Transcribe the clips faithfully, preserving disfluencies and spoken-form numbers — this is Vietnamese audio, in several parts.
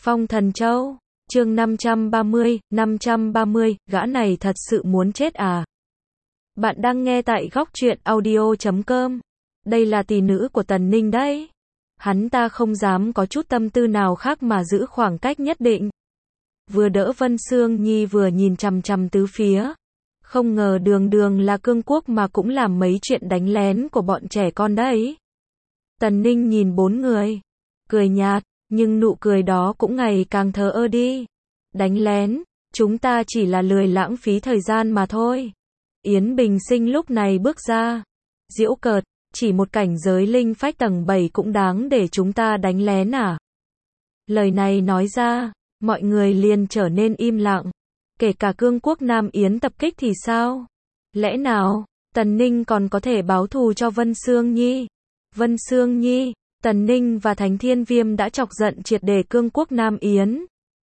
Phong Thần Châu, chương năm trăm ba mươi, năm trăm ba mươi, gã này thật sự muốn chết à? Bạn đang nghe tại góc truyện audio chấm com. Đây là tỷ nữ của Tần Ninh đấy. Hắn ta không dám có chút tâm tư nào khác mà giữ khoảng cách nhất định. Vừa đỡ Vân Sương Nhi vừa nhìn chằm chằm tứ phía. Không ngờ đường đường là cương quốc mà cũng làm mấy chuyện đánh lén của bọn trẻ con đấy. Tần Ninh nhìn bốn người, cười nhạt, nhưng nụ cười đó cũng ngày càng thờ ơ đi. Đánh lén, chúng ta chỉ là lười lãng phí thời gian mà thôi. Yến Bình Sinh lúc này bước ra, giễu cợt, chỉ một cảnh giới linh phách tầng bảy cũng đáng để chúng ta đánh lén à? Lời này nói ra, mọi người liền trở nên im lặng. Kể cả cương quốc Nam Yến tập kích thì sao? Lẽ nào, Tần Ninh còn có thể báo thù cho Vân Sương Nhi? Vân Sương Nhi, Tần Ninh và Thánh Thiên Viêm đã chọc giận triệt để cương quốc Nam Yến.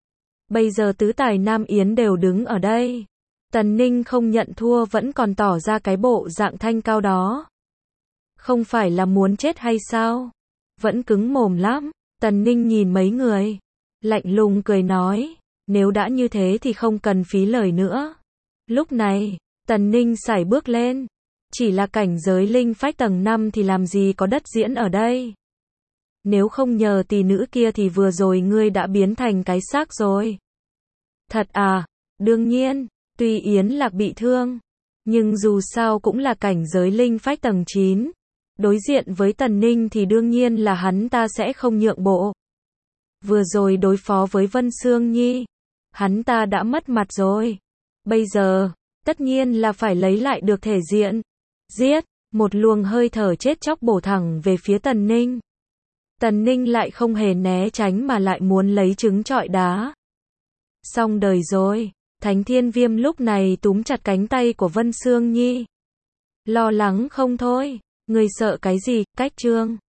Bây giờ tứ tài Nam Yến đều đứng ở đây. Tần Ninh không nhận thua vẫn còn tỏ ra cái bộ dạng thanh cao đó. Không phải là muốn chết hay sao? Vẫn cứng mồm lắm. Tần Ninh nhìn mấy người, lạnh lùng cười nói, nếu đã như thế thì không cần phí lời nữa. Lúc này, Tần Ninh sải bước lên. Chỉ là cảnh giới linh phách tầng năm thì làm gì có đất diễn ở đây. Nếu không nhờ tỷ nữ kia thì vừa rồi ngươi đã biến thành cái xác rồi. Thật à? Đương nhiên, tuy Yến Lạc bị thương, nhưng dù sao cũng là cảnh giới linh phách tầng chín. Đối diện với Tần Ninh thì đương nhiên là hắn ta sẽ không nhượng bộ. Vừa rồi đối phó với Vân Sương Nhi, hắn ta đã mất mặt rồi. Bây giờ, tất nhiên là phải lấy lại được thể diện. Giết, một luồng hơi thở chết chóc bổ thẳng về phía Tần Ninh. Tần Ninh lại không hề né tránh mà lại muốn lấy trứng trọi đá. Xong đời rồi, Thánh Thiên Viêm lúc này túm chặt cánh tay của Vân Sương Nhi. Lo lắng không thôi, người sợ cái gì, cách trương.